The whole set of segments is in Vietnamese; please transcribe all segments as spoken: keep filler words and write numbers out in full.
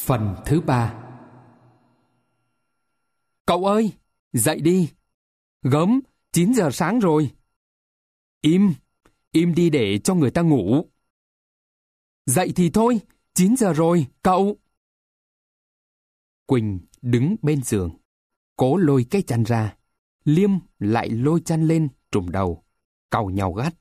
Phần thứ ba. Cậu ơi, dậy đi. Gớm, chín giờ sáng rồi. Im, im đi để cho người ta ngủ. Dậy thì thôi, chín giờ rồi, cậu. Quỳnh đứng bên giường, cố lôi cái chăn ra. Liêm lại lôi chăn lên trùm đầu, cau nhau gắt.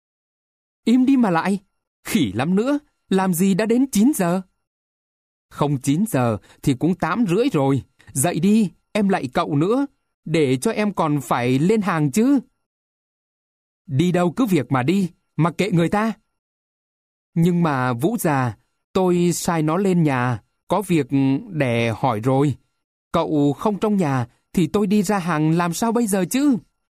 Im đi mà lại, khỉ lắm nữa, làm gì đã đến chín giờ? Không chín giờ thì cũng tám rưỡi rồi. Dậy đi, em lạy cậu nữa, để cho em còn phải lên hàng chứ. Đi đâu cứ việc mà đi, mặc kệ người ta. Nhưng mà Vũ già, tôi sai nó lên nhà, có việc để hỏi rồi. Cậu không trong nhà thì tôi đi ra hàng làm sao bây giờ chứ?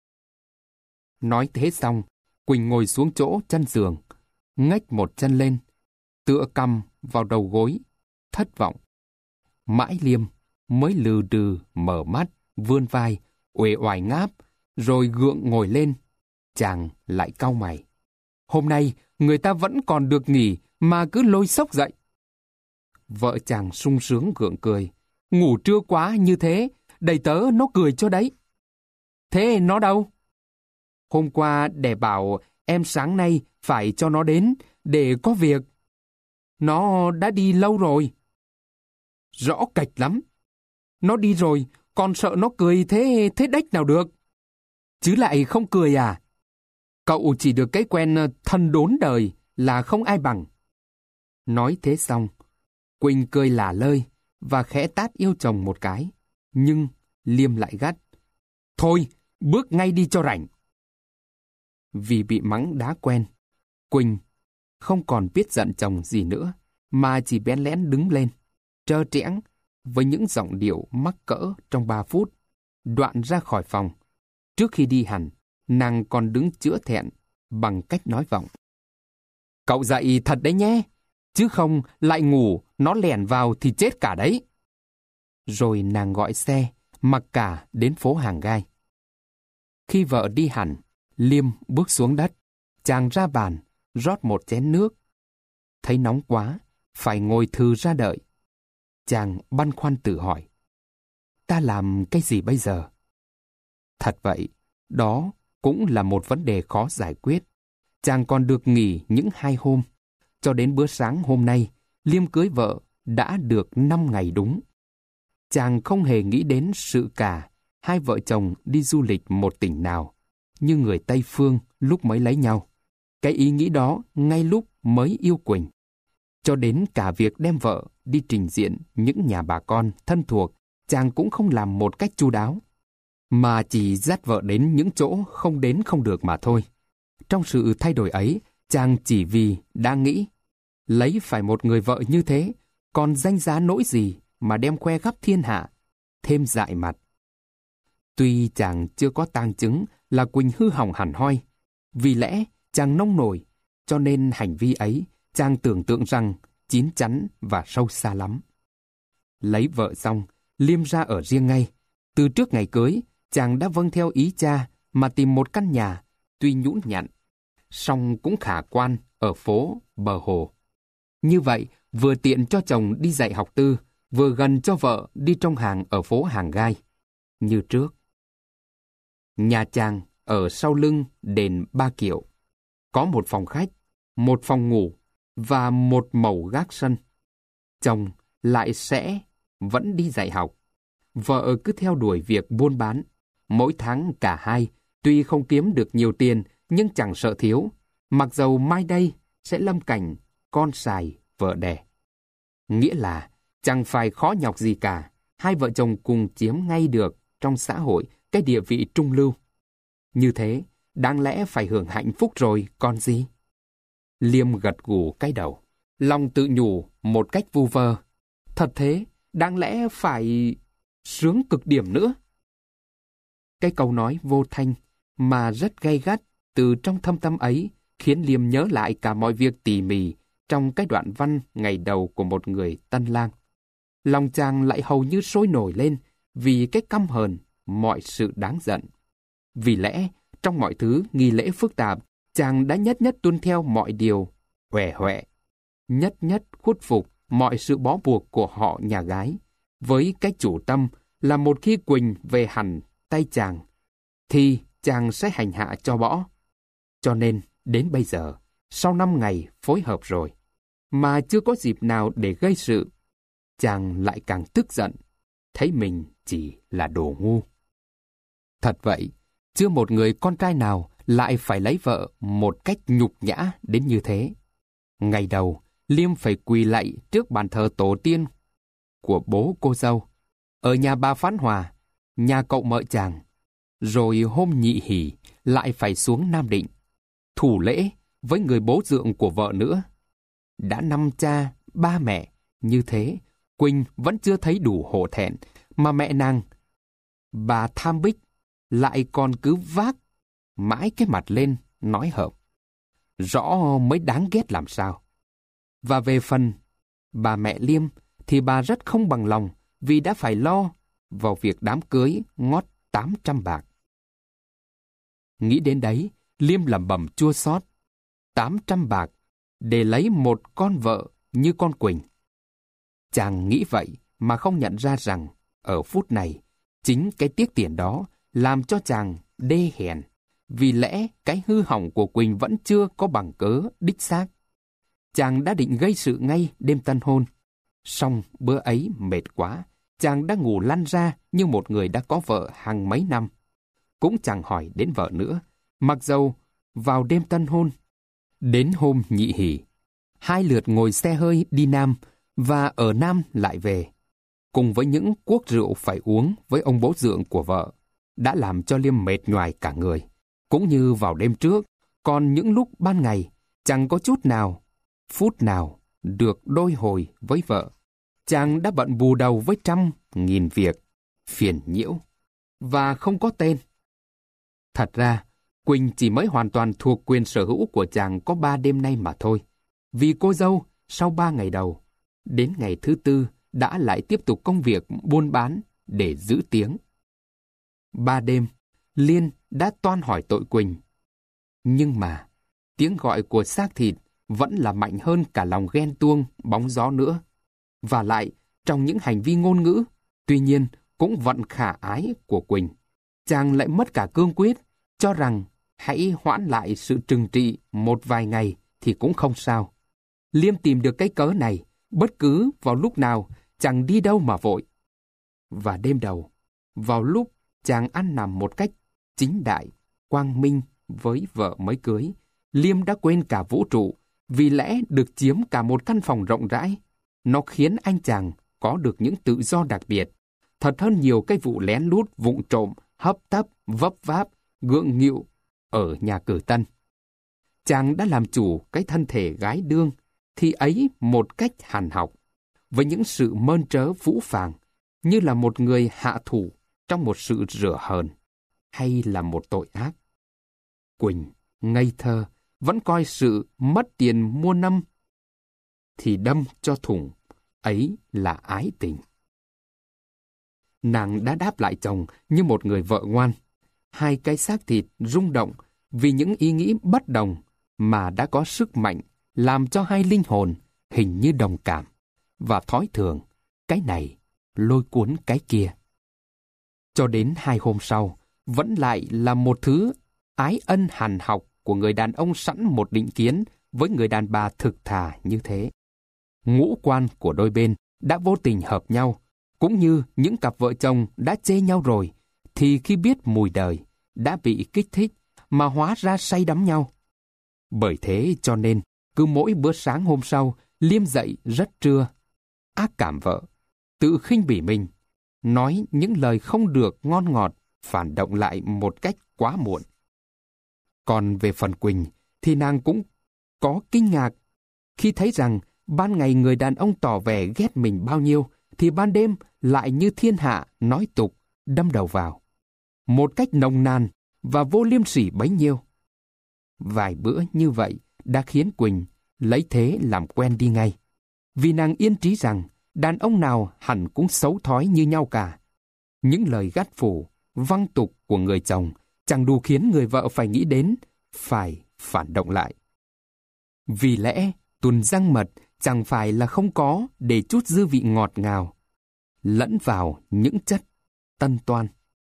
Nói thế xong, Quỳnh ngồi xuống chỗ chân giường, ngách một chân lên, tựa cằm vào đầu gối, thất vọng. Mãi Liêm mới lừ đừ mở mắt, vươn vai, uể oải ngáp, rồi gượng ngồi lên. Chàng lại cau mày. Hôm nay người ta vẫn còn được nghỉ mà cứ lôi xốc dậy. Vợ chàng sung sướng gượng cười. Ngủ trưa quá như thế, đầy tớ nó cười cho đấy. Thế nó đâu? Hôm qua để bảo em sáng nay phải cho nó đến để có việc. Nó đã đi lâu rồi. Rõ cạch lắm. Nó đi rồi, còn sợ nó cười thế thế đếch nào được. Chứ lại không cười à? Cậu chỉ được cái quen thân đốn đời là không ai bằng. Nói thế xong, Quỳnh cười lả lơi và khẽ tát yêu chồng một cái. Nhưng Liêm lại gắt. Thôi, bước ngay đi cho rảnh. Vì bị mắng đá quen, Quỳnh không còn biết giận chồng gì nữa, mà chỉ bén lén đứng lên, trơ trẽn với những giọng điệu mắc cỡ trong ba phút, đoạn ra khỏi phòng. Trước khi đi hẳn, nàng còn đứng chữa thẹn bằng cách nói vọng. Cậu dậy thật đấy nhé, chứ không lại ngủ, nó lẻn vào thì chết cả đấy. Rồi nàng gọi xe, mặc cả đến phố Hàng Gai. Khi vợ đi hẳn, Liêm bước xuống đất, chàng ra bàn, rót một chén nước. Thấy nóng quá, phải ngồi thừ ra đợi. Chàng băn khoăn tự hỏi. Ta làm cái gì bây giờ? Thật vậy, đó cũng là một vấn đề khó giải quyết. Chàng còn được nghỉ những hai hôm. Cho đến bữa sáng hôm nay, Liêm cưới vợ đã được năm ngày đúng. Chàng không hề nghĩ đến sự cả hai vợ chồng đi du lịch một tỉnh nào, như người Tây Phương lúc mới lấy nhau. Cái ý nghĩ đó ngay lúc mới yêu Quỳnh. Cho đến cả việc đem vợ đi trình diện những nhà bà con thân thuộc, chàng cũng không làm một cách chu đáo, mà chỉ dắt vợ đến những chỗ không đến không được mà thôi. Trong sự thay đổi ấy, chàng chỉ vì đang nghĩ, lấy phải một người vợ như thế, còn danh giá nỗi gì mà đem khoe khắp thiên hạ, thêm dại mặt. Tuy chàng chưa có tang chứng là Quỳnh hư hỏng hẳn hoi, vì lẽ chàng nông nổi, cho nên hành vi ấy chàng tưởng tượng rằng chín chắn và sâu xa lắm. Lấy vợ xong, Liêm ra ở riêng ngay. Từ trước ngày cưới, chàng đã vâng theo ý cha mà tìm một căn nhà, tuy nhũn nhặn, song cũng khả quan ở phố bờ hồ. Như vậy, vừa tiện cho chồng đi dạy học tư, vừa gần cho vợ đi trong hàng ở phố Hàng Gai. Như trước. Nhà chàng ở sau lưng đền Ba Kiệu. Có một phòng khách, một phòng ngủ và một mẩu gác sân. Chồng lại sẽ vẫn đi dạy học. Vợ cứ theo đuổi việc buôn bán. Mỗi tháng cả hai, tuy không kiếm được nhiều tiền, nhưng chẳng sợ thiếu. Mặc dầu mai đây sẽ lâm cảnh con xài vợ đẻ. Nghĩa là chẳng phải khó nhọc gì cả. Hai vợ chồng cùng chiếm ngay được trong xã hội cái địa vị trung lưu. Như thế, đáng lẽ phải hưởng hạnh phúc rồi, còn gì? Liêm gật gù cái đầu, lòng tự nhủ một cách vu vơ. Thật thế, đáng lẽ phải sướng cực điểm nữa. Cái câu nói vô thanh mà rất gay gắt từ trong thâm tâm ấy khiến Liêm nhớ lại cả mọi việc tỉ mỉ trong cái đoạn văn ngày đầu của một người tân lang. Lòng chàng lại hầu như sôi nổi lên vì cái căm hờn mọi sự đáng giận. Vì lẽ trong mọi thứ nghi lễ phức tạp, chàng đã nhất nhất tuân theo mọi điều, huệ huệ, nhất nhất khuất phục mọi sự bó buộc của họ nhà gái, với cái chủ tâm là một khi Quỳnh về hẳn tay chàng, thì chàng sẽ hành hạ cho bỏ. Cho nên, đến bây giờ, sau năm ngày phối hợp rồi, mà chưa có dịp nào để gây sự, chàng lại càng tức giận, thấy mình chỉ là đồ ngu. Thật vậy, chưa một người con trai nào lại phải lấy vợ một cách nhục nhã đến như thế. Ngày đầu, Liêm phải quỳ lạy trước bàn thờ tổ tiên của bố cô dâu, ở nhà bà Phán Hòa, nhà cậu mợ chàng. Rồi hôm nhị hỷ lại phải xuống Nam Định, thủ lễ với người bố dượng của vợ nữa. Đã năm cha, ba mẹ, như thế, Quỳnh vẫn chưa thấy đủ hổ thẹn, mà mẹ nàng, bà Tham Bích, lại còn cứ vác mãi cái mặt lên, nói hợp. Rõ mới đáng ghét làm sao. Và về phần bà mẹ Liêm, thì bà rất không bằng lòng vì đã phải lo vào việc đám cưới ngót tám trăm bạc. Nghĩ đến đấy, Liêm lẩm bẩm chua xót. Tám trăm bạc để lấy một con vợ như con Quỳnh. Chàng nghĩ vậy mà không nhận ra rằng ở phút này, chính cái tiếc tiền đó làm cho chàng đê hèn, vì lẽ cái hư hỏng của Quỳnh vẫn chưa có bằng cớ đích xác. Chàng đã định gây sự ngay đêm tân hôn. Song bữa ấy mệt quá, chàng đã ngủ lăn ra như một người đã có vợ hàng mấy năm. Cũng chẳng hỏi đến vợ nữa, mặc dầu vào đêm tân hôn. Đến hôm nhị hỷ, hai lượt ngồi xe hơi đi Nam, và ở Nam lại về, cùng với những cuốc rượu phải uống với ông bố dượng của vợ, đã làm cho Liêm mệt nhoài cả người. Cũng như vào đêm trước, còn những lúc ban ngày, chẳng có chút nào, phút nào được đôi hồi với vợ. Chàng đã bận bù đầu với trăm nghìn việc, phiền nhiễu, và không có tên. Thật ra, Quỳnh chỉ mới hoàn toàn thuộc quyền sở hữu của chàng có ba đêm nay mà thôi. Vì cô dâu, sau ba ngày đầu, đến ngày thứ tư đã lại tiếp tục công việc buôn bán để giữ tiếng. Ba đêm, Liên đã toan hỏi tội Quỳnh. Nhưng mà, tiếng gọi của xác thịt vẫn là mạnh hơn cả lòng ghen tuông, bóng gió nữa. Và lại, trong những hành vi ngôn ngữ, tuy nhiên cũng vẫn khả ái của Quỳnh, chàng lại mất cả cương quyết, cho rằng hãy hoãn lại sự trừng trị một vài ngày thì cũng không sao. Liêm tìm được cái cớ này, bất cứ vào lúc nào, chẳng đi đâu mà vội. Và đêm đầu, vào lúc chàng ăn nằm một cách chính đại, quang minh với vợ mới cưới, Liêm đã quên cả vũ trụ, vì lẽ được chiếm cả một căn phòng rộng rãi. Nó khiến anh chàng có được những tự do đặc biệt, thật hơn nhiều cái vụ lén lút, vụng trộm, hấp tấp, vấp váp, gượng nghịu ở nhà cử tân. Chàng đã làm chủ cái thân thể gái đương, thì ấy một cách hàn học, với những sự mơn trớ phũ phàng, như là một người hạ thủ trong một sự rửa hờn, hay là một tội ác. Quỳnh, ngây thơ, vẫn coi sự mất tiền mua năm, thì đâm cho thủng, ấy là ái tình. Nàng đã đáp lại chồng như một người vợ ngoan. Hai cái xác thịt rung động vì những ý nghĩ bất đồng, mà đã có sức mạnh làm cho hai linh hồn hình như đồng cảm, và thói thường, cái này lôi cuốn cái kia. Cho đến hai hôm sau, vẫn lại là một thứ ái ân hàn học của người đàn ông sẵn một định kiến với người đàn bà thực thà như thế. Ngũ quan của đôi bên đã vô tình hợp nhau, cũng như những cặp vợ chồng đã chê nhau rồi, thì khi biết mùi đời, đã bị kích thích mà hóa ra say đắm nhau. Bởi thế cho nên, cứ mỗi bữa sáng hôm sau, Liêm dậy rất trưa, ác cảm vợ, tự khinh bỉ mình, nói những lời không được ngon ngọt, phản động lại một cách quá muộn. Còn về phần Quỳnh, thì nàng cũng có kinh ngạc khi thấy rằng ban ngày người đàn ông tỏ vẻ ghét mình bao nhiêu, thì ban đêm lại như thiên hạ nói tục, đâm đầu vào. Một cách nồng nàn và vô liêm sỉ bấy nhiêu. Vài bữa như vậy đã khiến Quỳnh lấy thế làm quen đi ngay. Vì nàng yên trí rằng đàn ông nào hẳn cũng xấu thói như nhau cả. Những lời gắt phủ, văng tục của người chồng chẳng đủ khiến người vợ phải nghĩ đến, phải phản động lại. Vì lẽ tuần răng mật chẳng phải là không có để chút dư vị ngọt ngào, lẫn vào những chất tân toan.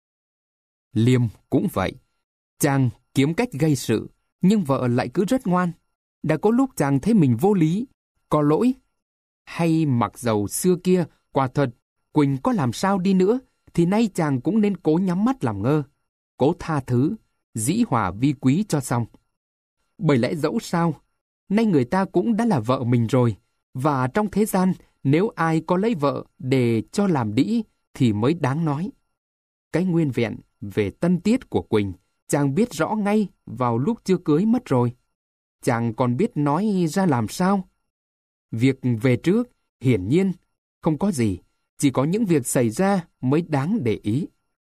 Liêm cũng vậy. Chàng kiếm cách gây sự, nhưng vợ lại cứ rất ngoan. Đã có lúc chàng thấy mình vô lý, có lỗi. Hay mặc dầu xưa kia, quả thật, Quỳnh có làm sao đi nữa, thì nay chàng cũng nên cố nhắm mắt làm ngơ, cố tha thứ, dĩ hòa vi quý cho xong. Bởi lẽ dẫu sao, nay người ta cũng đã là vợ mình rồi, và trong thế gian, nếu ai có lấy vợ để cho làm đĩ, thì mới đáng nói. Cái nguyên vẹn về tân tiết của Quỳnh, chàng biết rõ ngay vào lúc chưa cưới mất rồi. Chàng còn biết nói ra làm sao. Việc về trước, hiển nhiên, không có gì, chỉ có những việc xảy ra mới đáng để ý.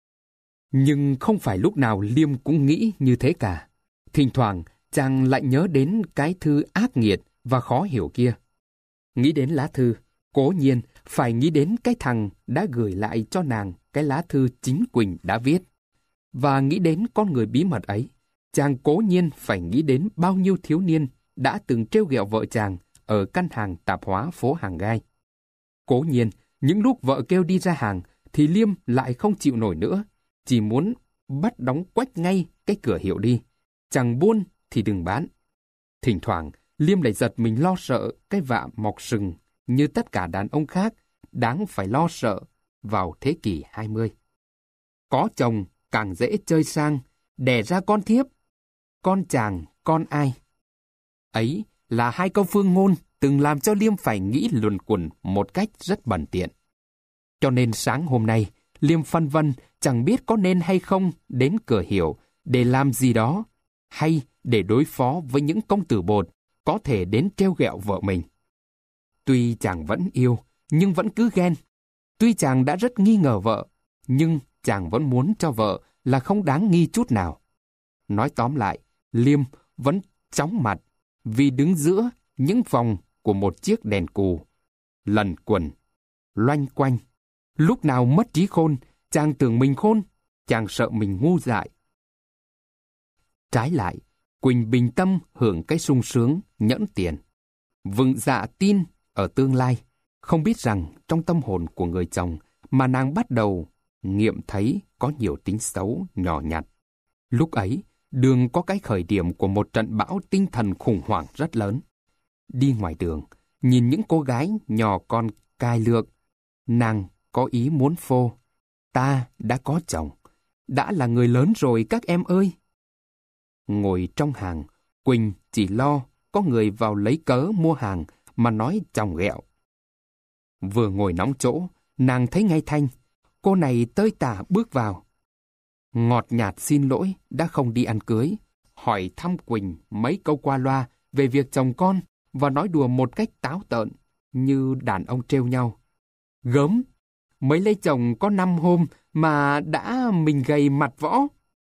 Nhưng không phải lúc nào Liêm cũng nghĩ như thế cả. Thỉnh thoảng, chàng lại nhớ đến cái thư ác nghiệt và khó hiểu kia. Nghĩ đến lá thư, cố nhiên phải nghĩ đến cái thằng đã gửi lại cho nàng cái lá thư chính Quỳnh đã viết. Và nghĩ đến con người bí mật ấy, chàng cố nhiên phải nghĩ đến bao nhiêu thiếu niên đã từng trêu ghẹo vợ chàng ở căn hàng tạp hóa phố Hàng Gai. Cố nhiên, những lúc vợ kêu đi ra hàng, thì Liêm lại không chịu nổi nữa, chỉ muốn bắt đóng quách ngay cái cửa hiệu đi. Chẳng buôn thì đừng bán. Thỉnh thoảng, Liêm lại giật mình lo sợ cái vạ mọc sừng như tất cả đàn ông khác đáng phải lo sợ vào thế kỷ hai mươi. Có chồng càng dễ chơi sang, đẻ ra con thiếp. Con chàng, con ai? Ấy là hai câu phương ngôn từng làm cho Liêm phải nghĩ luẩn quẩn một cách rất bẩn tiện. Cho nên sáng hôm nay, Liêm phân vân chẳng biết có nên hay không đến cửa hiệu để làm gì đó, hay để đối phó với những công tử bột có thể đến trêu ghẹo vợ mình. Tuy chàng vẫn yêu, nhưng vẫn cứ ghen. Tuy chàng đã rất nghi ngờ vợ, nhưng chàng vẫn muốn cho vợ là không đáng nghi chút nào. Nói tóm lại, Liêm vẫn chóng mặt vì đứng giữa những vòng của một chiếc đèn cù, lần quần, loanh quanh. Lúc nào mất trí khôn, chàng tưởng mình khôn, chàng sợ mình ngu dại. Trái lại, Quỳnh bình tâm hưởng cái sung sướng, nhẫn tiền. Vững dạ tin ở tương lai, không biết rằng trong tâm hồn của người chồng mà nàng bắt đầu nghiệm thấy có nhiều tính xấu nhỏ nhặt. Lúc ấy, đường có cái khởi điểm của một trận bão tinh thần khủng hoảng rất lớn. Đi ngoài đường, nhìn những cô gái nhỏ con cai lược, nàng có ý muốn phô: ta đã có chồng, đã là người lớn rồi các em ơi. Ngồi trong hàng, Quỳnh chỉ lo có người vào lấy cớ mua hàng mà nói chòng ghẹo. Vừa ngồi nóng chỗ, nàng thấy ngay Thanh, cô này tơi tả bước vào. Ngọt nhạt xin lỗi đã không đi ăn cưới, hỏi thăm Quỳnh mấy câu qua loa về việc chồng con và nói đùa một cách táo tợn như đàn ông trêu nhau. Gớm, mới lấy chồng có năm hôm mà đã mình gầy mặt võ.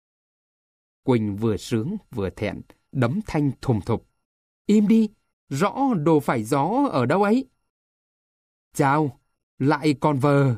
Quỳnh vừa sướng vừa thẹn, đấm Thanh thùm thụp. Im đi, rõ đồ phải gió ở đâu ấy. Chào, lại còn vờ.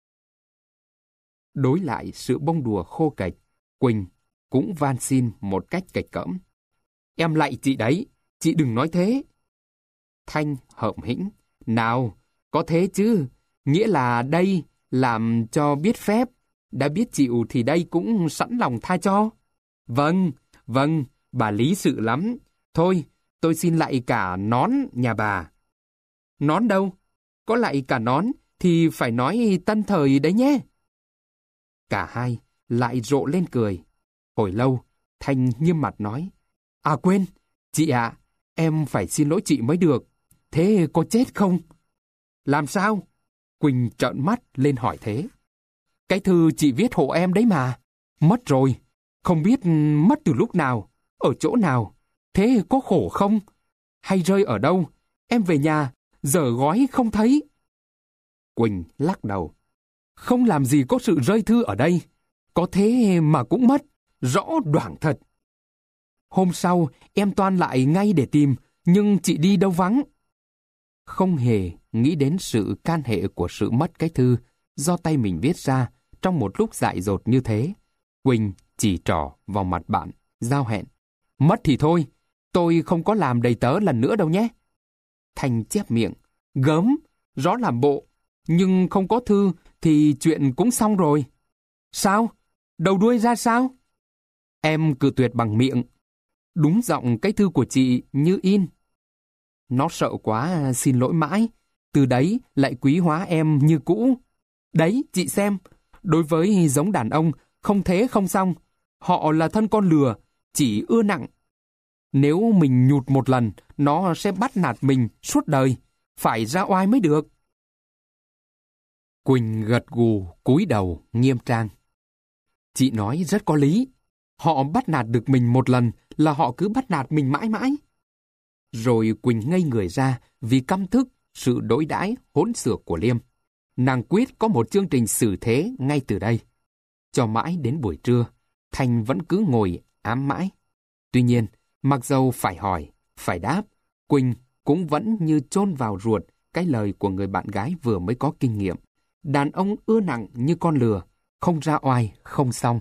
Đối lại sự bông đùa khô kệch, Quỳnh cũng van xin một cách kệch cỡm. Em lại chị đấy, chị đừng nói thế. Thanh hợm hĩnh. Nào, có thế chứ, nghĩa là đây làm cho biết phép, đã biết chịu thì đây cũng sẵn lòng tha cho. Vâng, vâng, bà lý sự lắm. Thôi, tôi xin lại cả nón nhà bà. Nón đâu? Có lại cả nón thì phải nói tân thời đấy nhé. Cả hai lại rộ lên cười. Hồi lâu, Thanh nghiêm mặt nói: À quên, chị ạ, à, em phải xin lỗi chị mới được. Thế có chết không? Làm sao? Quỳnh trợn mắt lên hỏi thế. Cái thư chị viết hộ em đấy mà. Mất rồi. Không biết mất từ lúc nào, ở chỗ nào. Thế có khổ không? Hay rơi ở đâu? Em về nhà, giờ gói không thấy. Quỳnh lắc đầu. Không làm gì có sự rơi thư ở đây. Có thế mà cũng mất. Rõ đoảng thật. Hôm sau, em toan lại ngay để tìm, nhưng chị đi đâu vắng. Không hề nghĩ đến sự can hệ của sự mất cái thư do tay mình viết ra trong một lúc dại dột như thế. Quỳnh chỉ trỏ vào mặt bạn, giao hẹn. Mất thì thôi, tôi không có làm đầy tớ lần nữa đâu nhé. Thành chép miệng. Gớm, rõ làm bộ. Nhưng không có thư thì chuyện cũng xong rồi. Sao? Đầu đuôi ra sao? Em cự tuyệt bằng miệng. Đúng giọng cái thư của chị như in. Nó sợ quá xin lỗi mãi. Từ đấy lại quý hóa em như cũ. Đấy, chị xem. Đối với giống đàn ông, không thế không xong. Họ là thân con lừa, chỉ ưa nặng. Nếu mình nhụt một lần, nó sẽ bắt nạt mình suốt đời. Phải ra oai mới được. Quỳnh gật gù, cúi đầu, nghiêm trang. Chị nói rất có lý. Họ bắt nạt được mình một lần là họ cứ bắt nạt mình mãi mãi. Rồi Quỳnh ngây người ra vì căm thức sự đối đãi hỗn xược của Liêm. Nàng quyết có một chương trình xử thế ngay từ đây. Cho mãi đến buổi trưa, Thành vẫn cứ ngồi ám mãi. Tuy nhiên, mặc dầu phải hỏi, phải đáp, Quỳnh cũng vẫn như chôn vào ruột cái lời của người bạn gái vừa mới có kinh nghiệm. Đàn ông ưa nặng như con lừa, không ra oai, không xong.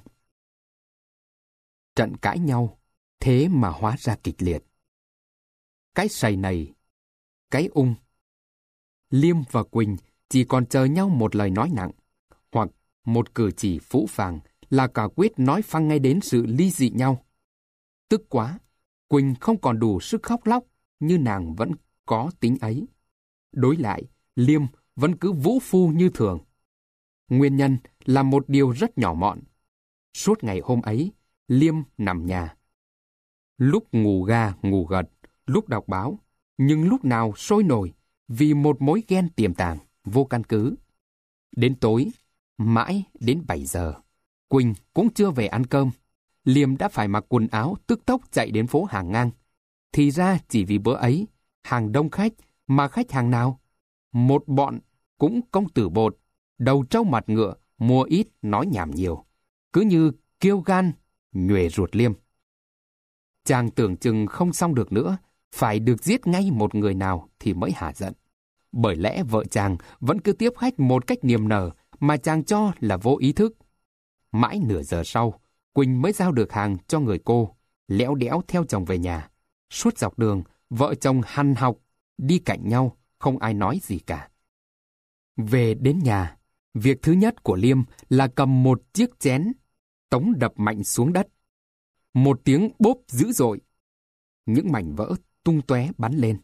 Trận cãi nhau, thế mà hóa ra kịch liệt. Cái sầy này, cái ung. Liêm và Quỳnh chỉ còn chờ nhau một lời nói nặng, hoặc một cử chỉ phũ phàng là cả quyết nói phăng ngay đến sự ly dị nhau. Tức quá, Quỳnh không còn đủ sức khóc lóc như nàng vẫn có tính ấy. Đối lại, Liêm vẫn cứ vũ phu như thường. Nguyên nhân là một điều rất nhỏ mọn. Suốt ngày hôm ấy, Liêm nằm nhà. Lúc ngủ ga ngủ gật, lúc đọc báo, nhưng lúc nào sôi nổi vì một mối ghen tiềm tàng, vô căn cứ. Đến tối, mãi đến bảy giờ, Quỳnh cũng chưa về ăn cơm. Liêm đã phải mặc quần áo tức tốc chạy đến phố hàng ngang. Thì ra chỉ vì bữa ấy, hàng đông khách, mà khách hàng nào? Một bọn cũng công tử bột, đầu trâu mặt ngựa, mua ít nói nhảm nhiều. Cứ như kiêu gan, nhuề ruột Liêm. Chàng tưởng chừng không xong được nữa, phải được giết ngay một người nào thì mới hả giận. Bởi lẽ vợ chàng vẫn cứ tiếp khách một cách niềm nở mà chàng cho là vô ý thức. Mãi nửa giờ sau, Quỳnh mới giao được hàng cho người cô, léo đẽo theo chồng về nhà. Suốt dọc đường, vợ chồng hằn học, đi cạnh nhau, không ai nói gì cả. Về đến nhà, việc thứ nhất của Liêm là cầm một chiếc chén, tống đập mạnh xuống đất. Một tiếng bốp dữ dội. Những mảnh vỡ tung tóe bắn lên.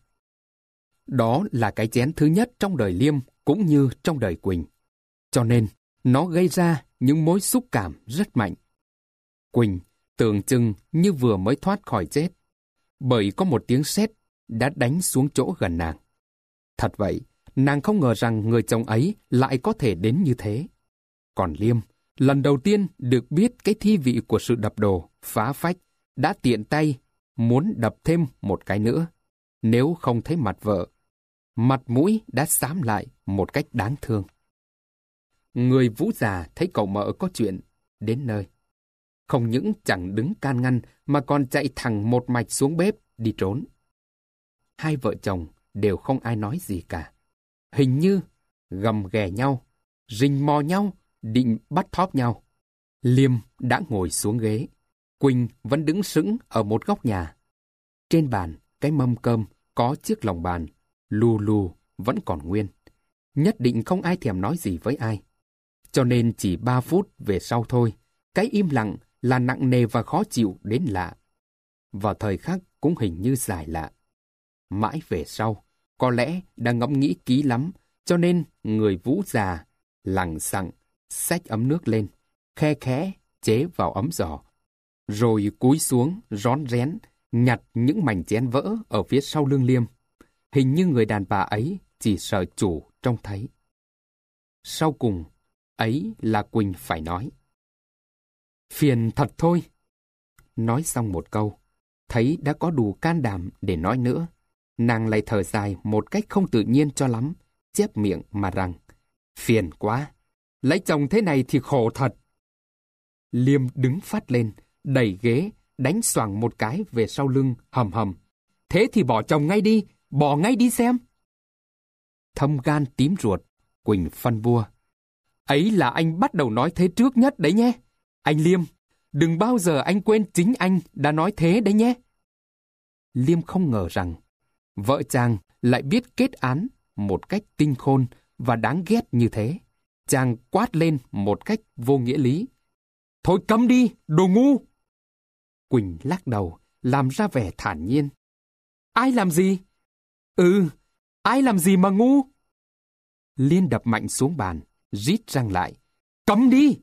Đó là cái chén thứ nhất trong đời Liêm cũng như trong đời Quỳnh. Cho nên, nó gây ra những mối xúc cảm rất mạnh. Quỳnh tưởng chừng như vừa mới thoát khỏi chết, bởi có một tiếng sét đã đánh xuống chỗ gần nàng. Thật vậy, nàng không ngờ rằng người chồng ấy lại có thể đến như thế. Còn Liêm, lần đầu tiên được biết cái thi vị của sự đập đồ, phá phách, đã tiện tay muốn đập thêm một cái nữa. Nếu không thấy mặt vợ, mặt mũi đã xám lại một cách đáng thương. Người vũ già thấy cậu mợ có chuyện, đến nơi. Không những chẳng đứng can ngăn mà còn chạy thẳng một mạch xuống bếp đi trốn. Hai vợ chồng đều không ai nói gì cả. Hình như gầm ghè nhau, rình mò nhau, định bắt thóp nhau. Liêm đã ngồi xuống ghế. Quỳnh vẫn đứng sững ở một góc nhà. Trên bàn, cái mâm cơm có chiếc lòng bàn, lù lù vẫn còn nguyên. Nhất định không ai thèm nói gì với ai. Cho nên chỉ ba phút về sau thôi, cái im lặng là nặng nề và khó chịu đến lạ. Vào thời khắc cũng hình như dài lạ. Mãi về sau, có lẽ đã ngẫm nghĩ kỹ lắm, cho nên người vũ già lẳng xặng xách ấm nước lên, khe khẽ chế vào ấm giò, rồi cúi xuống rón rén nhặt những mảnh chén vỡ ở phía sau lưng Liêm. Hình như người đàn bà ấy chỉ sợ chủ trông thấy. Sau cùng, ấy là Quỳnh phải nói. Phiền thật thôi. Nói xong một câu, thấy đã có đủ can đảm để nói nữa. Nàng lại thở dài một cách không tự nhiên cho lắm, chép miệng mà rằng, phiền quá, lấy chồng thế này thì khổ thật. Liêm đứng phát lên, đẩy ghế, đánh xoàng một cái về sau lưng, hầm hầm. Thế thì bỏ chồng ngay đi, bỏ ngay đi xem. Thâm gan tím ruột, Quỳnh phân bua. Ấy là anh bắt đầu nói thế trước nhất đấy nhé. Anh Liêm, đừng bao giờ anh quên chính anh đã nói thế đấy nhé. Liêm không ngờ rằng vợ chàng lại biết kết án một cách tinh khôn và đáng ghét như thế. Chàng quát lên một cách vô nghĩa lý. Thôi câm đi, đồ ngu! Quỳnh lắc đầu, làm ra vẻ thản nhiên. Ai làm gì? Ừ, ai làm gì mà ngu? Liên đập mạnh xuống bàn, rít răng lại. Câm đi!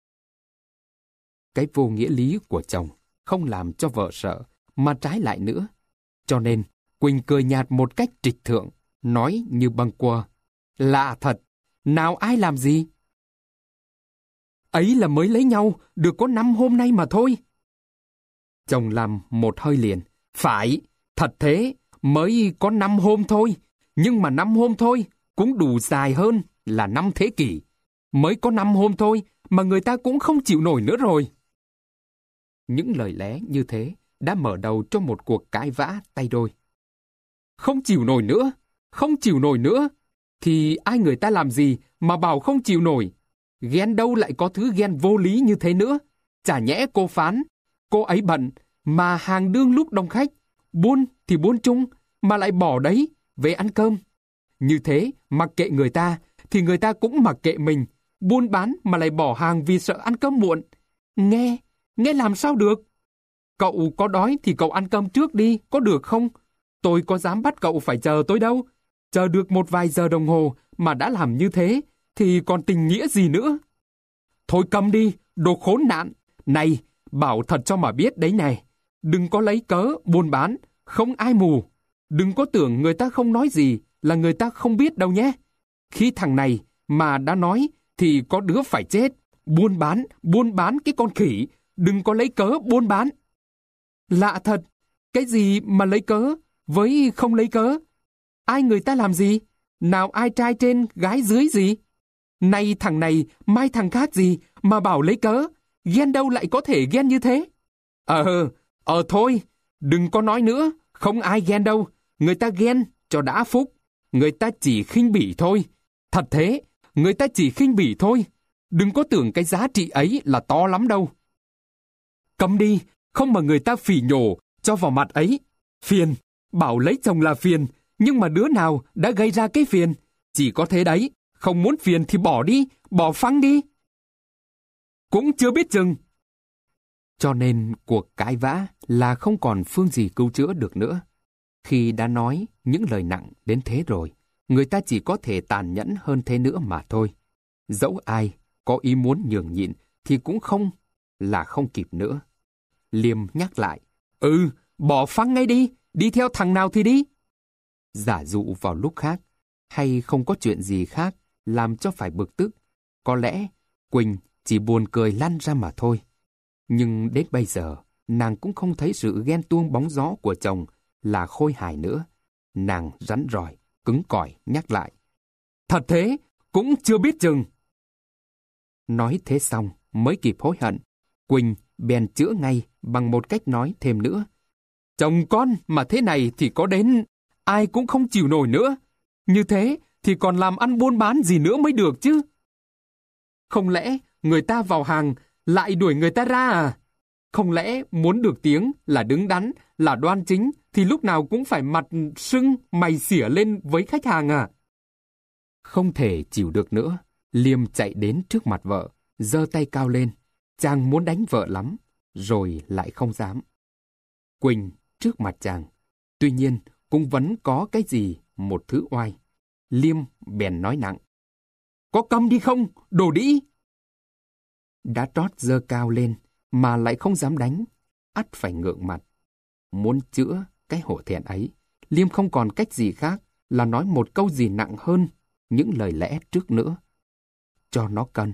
Cái vô nghĩa lý của chồng không làm cho vợ sợ, mà trái lại nữa. Cho nên, Quỳnh cười nhạt một cách trịch thượng, nói như bâng quơ. Lạ thật, nào ai làm gì? Ấy là mới lấy nhau, được có năm hôm nay mà thôi. Chồng làm một hơi liền. Phải, thật thế, mới có năm hôm thôi. Nhưng mà năm hôm thôi, cũng đủ dài hơn là năm thế kỷ. Mới có năm hôm thôi, mà người ta cũng không chịu nổi nữa rồi. Những lời lẽ như thế đã mở đầu cho một cuộc cãi vã tay đôi. Không chịu nổi nữa, không chịu nổi nữa. Thì ai người ta làm gì mà bảo không chịu nổi? Ghen đâu lại có thứ ghen vô lý như thế nữa. Chả nhẽ cô phán, cô ấy bận, mà hàng đương lúc đông khách, buôn thì buôn chung, mà lại bỏ đấy, về ăn cơm. Như thế, mặc kệ người ta, thì người ta cũng mặc kệ mình, buôn bán mà lại bỏ hàng vì sợ ăn cơm muộn. Nghe, nghe làm sao được? Cậu có đói thì cậu ăn cơm trước đi, có được không? Tôi có dám bắt cậu phải chờ tôi đâu. Chờ được một vài giờ đồng hồ mà đã làm như thế, thì còn tình nghĩa gì nữa? Thôi câm đi, đồ khốn nạn. Này, bảo thật cho mà biết đấy này. Đừng có lấy cớ buôn bán, không ai mù. Đừng có tưởng người ta không nói gì là người ta không biết đâu nhé. Khi thằng này mà đã nói thì có đứa phải chết. Buôn bán, buôn bán cái con khỉ. Đừng có lấy cớ buôn bán. Lạ thật, cái gì mà lấy cớ với không lấy cớ? Ai người ta làm gì? Nào ai trai trên, gái dưới gì? Nay thằng này, mai thằng khác gì mà bảo lấy cớ? Ghen đâu lại có thể ghen như thế? Ờ, ờ thôi, đừng có nói nữa, không ai ghen đâu. Người ta ghen cho đã phúc. Người ta chỉ khinh bỉ thôi. Thật thế, người ta chỉ khinh bỉ thôi. Đừng có tưởng cái giá trị ấy là to lắm đâu. Câm đi, không mà người ta phỉ nhổ cho vào mặt ấy. Phiền, bảo lấy chồng là phiền, nhưng mà đứa nào đã gây ra cái phiền? Chỉ có thế đấy, không muốn phiền thì bỏ đi, bỏ phăng đi. Cũng chưa biết chừng. Cho nên cuộc cãi vã là không còn phương gì cứu chữa được nữa. Khi đã nói những lời nặng đến thế rồi, người ta chỉ có thể tàn nhẫn hơn thế nữa mà thôi. Dẫu ai có ý muốn nhường nhịn thì cũng không là không kịp nữa. Liêm nhắc lại, ừ, bỏ phăng ngay đi, đi theo thằng nào thì đi. Giả dụ vào lúc khác, hay không có chuyện gì khác làm cho phải bực tức, có lẽ Quỳnh chỉ buồn cười lăn ra mà thôi. Nhưng đến bây giờ, nàng cũng không thấy sự ghen tuông bóng gió của chồng là khôi hài nữa. Nàng rắn rỏi, cứng cỏi nhắc lại. Thật thế, cũng chưa biết chừng. Nói thế xong, mới kịp hối hận. Quỳnh bèn chữa ngay bằng một cách nói thêm nữa. Chồng con mà thế này thì có đến ai cũng không chịu nổi nữa. Như thế thì còn làm ăn buôn bán gì nữa mới được chứ. Không lẽ người ta vào hàng lại đuổi người ta ra à? Không lẽ muốn được tiếng là đứng đắn, là đoan chính thì lúc nào cũng phải mặt sưng mày xỉa lên với khách hàng à? Không thể chịu được nữa, Liêm chạy đến trước mặt vợ, giơ tay cao lên. Chàng muốn đánh vợ lắm, rồi lại không dám. Quỳnh trước mặt chàng, tuy nhiên cũng vẫn có cái gì một thứ oai. Liêm bèn nói nặng. Có câm đi không, đồ đĩ? Đã trót giơ cao lên mà lại không dám đánh, ắt phải ngượng mặt. Muốn chữa cái hổ thẹn ấy, Liêm không còn cách gì khác là nói một câu gì nặng hơn những lời lẽ trước nữa. Cho nó cân.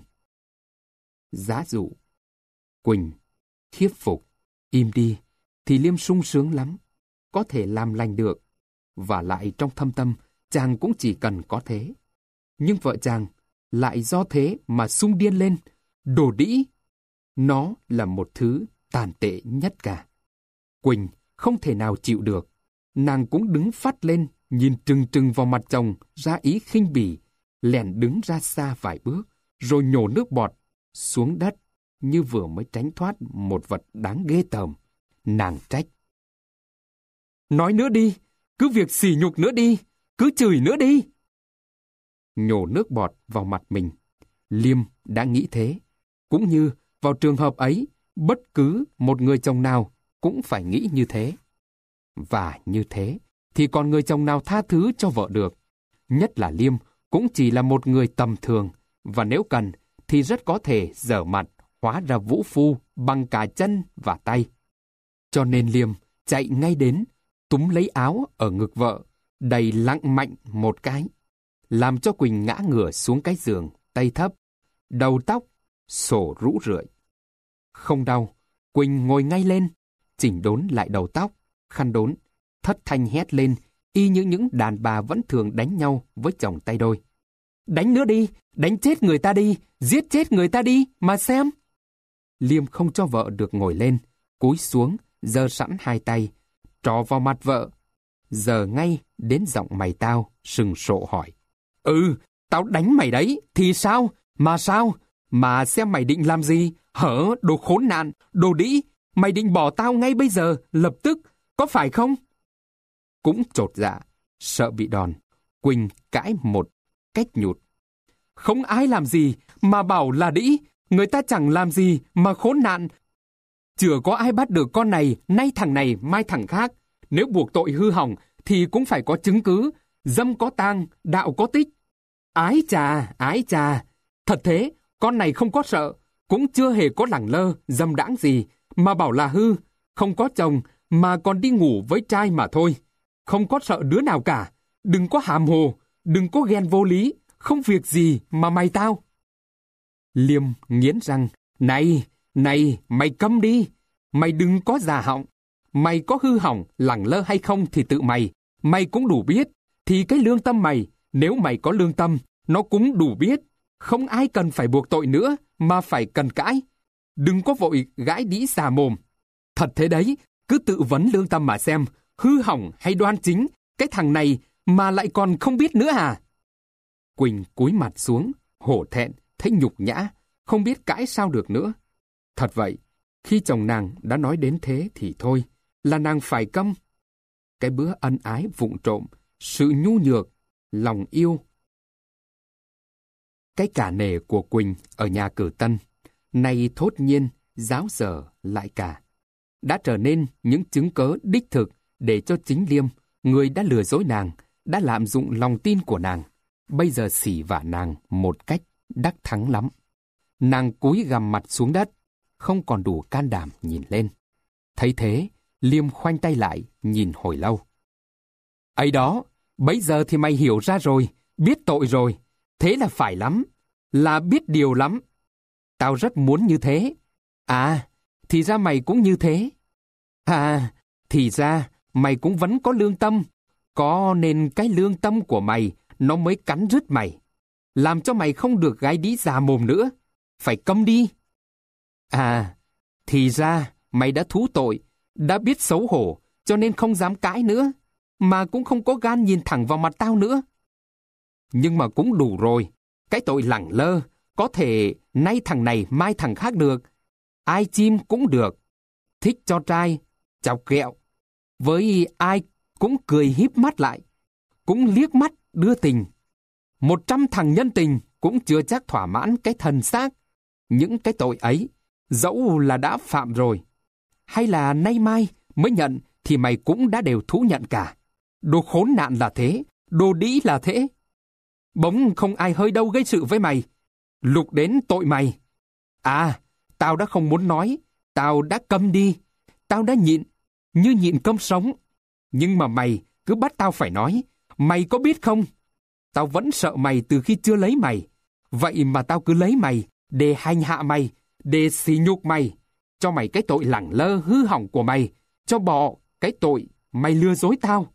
Giá dụ Quỳnh khiếp phục, im đi, thì Liêm sung sướng lắm, có thể làm lành được. Và lại trong thâm tâm, chàng cũng chỉ cần có thế. Nhưng vợ chàng lại do thế mà sung điên lên, đồ đĩ. Nó là một thứ tàn tệ nhất cả. Quỳnh không thể nào chịu được. Nàng cũng đứng phát lên, nhìn trừng trừng vào mặt chồng, ra ý khinh bỉ, lẻn đứng ra xa vài bước, rồi nhổ nước bọt xuống đất, như vừa mới tránh thoát một vật đáng ghê tởm. Nàng trách. Nói nữa đi, cứ việc sỉ nhục nữa đi, cứ chửi nữa đi. Nhổ nước bọt vào mặt mình, Liêm đã nghĩ thế. Cũng như vào trường hợp ấy, bất cứ một người chồng nào cũng phải nghĩ như thế. Và như thế, thì còn người chồng nào tha thứ cho vợ được. Nhất là Liêm cũng chỉ là một người tầm thường, và nếu cần thì rất có thể dở mặt hóa ra vũ phu bằng cả chân và tay. Cho nên Liêm chạy ngay đến, túm lấy áo ở ngực vợ, đẩy lặng mạnh một cái, làm cho Quỳnh ngã ngửa xuống cái giường, tay thấp, đầu tóc xổ rũ rượi. Không đau, Quỳnh ngồi ngay lên, chỉnh đốn lại đầu tóc, khăn đốn, thất thanh hét lên, y như những đàn bà vẫn thường đánh nhau với chồng tay đôi. Đánh nữa đi, đánh chết người ta đi, giết chết người ta đi, mà xem. Liêm không cho vợ được ngồi lên, cúi xuống, giơ sẵn hai tay, trỏ vào mặt vợ. Giờ ngay đến giọng mày tao, sừng sộ hỏi. Ừ, tao đánh mày đấy, thì sao? Mà sao? Mà xem mày định làm gì? Hở, đồ khốn nạn, đồ đĩ, mày định bỏ tao ngay bây giờ, lập tức, có phải không? Cũng chột dạ, sợ bị đòn, Quỳnh cãi một cách nhụt. Không ai làm gì mà bảo là đĩ, người ta chẳng làm gì mà khốn nạn. Chưa có ai bắt được con này, nay thằng này, mai thằng khác. Nếu buộc tội hư hỏng thì cũng phải có chứng cứ, dâm có tang, đạo có tích. Ái chà, ái chà, thật thế, con này không có sợ, cũng chưa hề có lẳng lơ, dâm đãng gì, mà bảo là hư, không có chồng, mà còn đi ngủ với trai mà thôi. Không có sợ đứa nào cả, đừng có hàm hồ, đừng có ghen vô lý, không việc gì mà mày tao. Liêm nghiến răng, này, này, mày câm đi, mày đừng có già họng. Mày có hư hỏng, lẳng lơ hay không thì tự mày, mày cũng đủ biết. Thì cái lương tâm mày, nếu mày có lương tâm, nó cũng đủ biết. Không ai cần phải buộc tội nữa, mà phải cần cãi. Đừng có vội gãi đĩ xà mồm. Thật thế đấy, cứ tự vấn lương tâm mà xem, hư hỏng hay đoan chính, cái thằng này mà lại còn không biết nữa à? Quỳnh cúi mặt xuống, hổ thẹn, thấy nhục nhã, không biết cãi sao được nữa. Thật vậy, khi chồng nàng đã nói đến thế thì thôi, là nàng phải câm. Cái bữa ân ái vụng trộm, sự nhu nhược, lòng yêu. Cái cả nể của Quỳnh ở nhà Cử Tân, nay thốt nhiên, ráo dở lại cả. Đã trở nên những chứng cớ đích thực để cho chính Liêm, người đã lừa dối nàng, đã lạm dụng lòng tin của nàng, bây giờ xỉ vả nàng một cách đắc thắng lắm. Nàng cúi gằm mặt xuống đất, không còn đủ can đảm nhìn lên. Thấy thế, Liêm khoanh tay lại, nhìn hồi lâu. Ấy đó, bấy giờ thì mày hiểu ra rồi, biết tội rồi. Thế là phải lắm, là biết điều lắm. Tao rất muốn như thế. À, thì ra mày cũng như thế. À, thì ra mày cũng vẫn có lương tâm. Có nên cái lương tâm của mày nó mới cắn rứt mày, làm cho mày không được gái đĩ già mồm nữa. Phải câm đi. À, thì ra mày đã thú tội, đã biết xấu hổ, cho nên không dám cãi nữa, mà cũng không có gan nhìn thẳng vào mặt tao nữa. Nhưng mà cũng đủ rồi, cái tội lẳng lơ, có thể nay thằng này mai thằng khác được, ai chim cũng được, thích cho trai, chọc ghẹo, với ai cũng cười híp mắt lại, cũng liếc mắt đưa tình. Một trăm thằng nhân tình cũng chưa chắc thỏa mãn cái thần xác. Những cái tội ấy, dẫu là đã phạm rồi, hay là nay mai mới nhận thì mày cũng đã đều thú nhận cả. Đồ khốn nạn là thế, đồ đĩ là thế. Bỗng không ai hơi đâu gây sự với mày, lục đến tội mày. À, tao đã không muốn nói, tao đã câm đi, tao đã nhịn, như nhịn cơm sống. Nhưng mà mày cứ bắt tao phải nói, mày có biết không? Tao vẫn sợ mày từ khi chưa lấy mày. Vậy mà tao cứ lấy mày để hành hạ mày, để sỉ nhục mày, cho mày cái tội lẳng lơ hư hỏng của mày, cho bỏ cái tội mày lừa dối tao.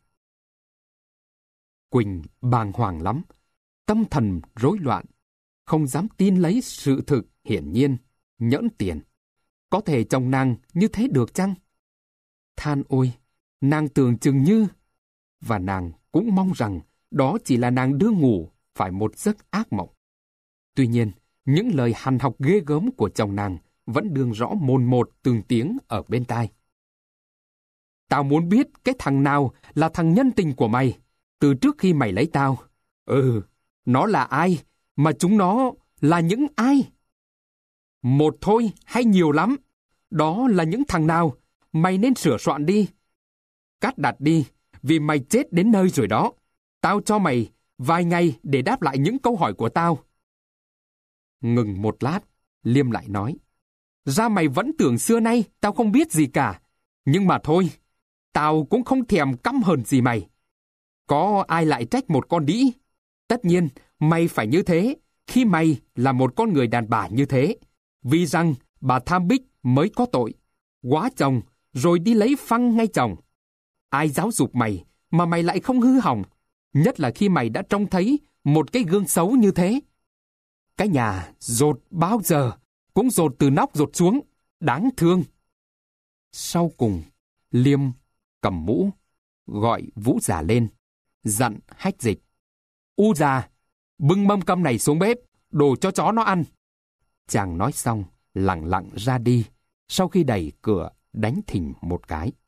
Quỳnh bàng hoàng lắm, tâm thần rối loạn, không dám tin lấy sự thực hiển nhiên, nhỡn tiền. Có thể chồng nàng như thế được chăng? Than ôi, nàng tưởng chừng như, và nàng cũng mong rằng đó chỉ là nàng đưa ngủ phải một giấc ác mộng. Tuy nhiên, những lời hằn học ghê gớm của chồng nàng vẫn đương rõ mồn một từng tiếng ở bên tai. Tao muốn biết cái thằng nào là thằng nhân tình của mày, từ trước khi mày lấy tao. Ừ, nó là ai, mà chúng nó là những ai? Một thôi hay nhiều lắm? Đó là những thằng nào? Mày nên sửa soạn đi. Cắt đặt đi, vì mày chết đến nơi rồi đó. Tao cho mày vài ngày để đáp lại những câu hỏi của tao. Ngừng một lát, Liêm lại nói. Ra mày vẫn tưởng xưa nay tao không biết gì cả. Nhưng mà thôi, tao cũng không thèm căm hờn gì mày. Có ai lại trách một con đĩ? Tất nhiên, mày phải như thế khi mày là một con người đàn bà như thế. Vì rằng bà Tham Bích mới có tội. Quá chồng rồi đi lấy phăng ngay chồng. Ai giáo dục mày mà mày lại không hư hỏng, nhất là khi mày đã trông thấy một cái gương xấu như thế. Cái nhà dột bao giờ cũng dột từ nóc dột xuống, đáng thương. Sau cùng, Liêm cầm mũ, gọi Vũ già lên, dặn Hách Dịch. U già, bưng mâm cơm này xuống bếp, đồ cho chó nó ăn. Chàng nói xong, lẳng lặng ra đi, sau khi đẩy cửa đánh thình một cái.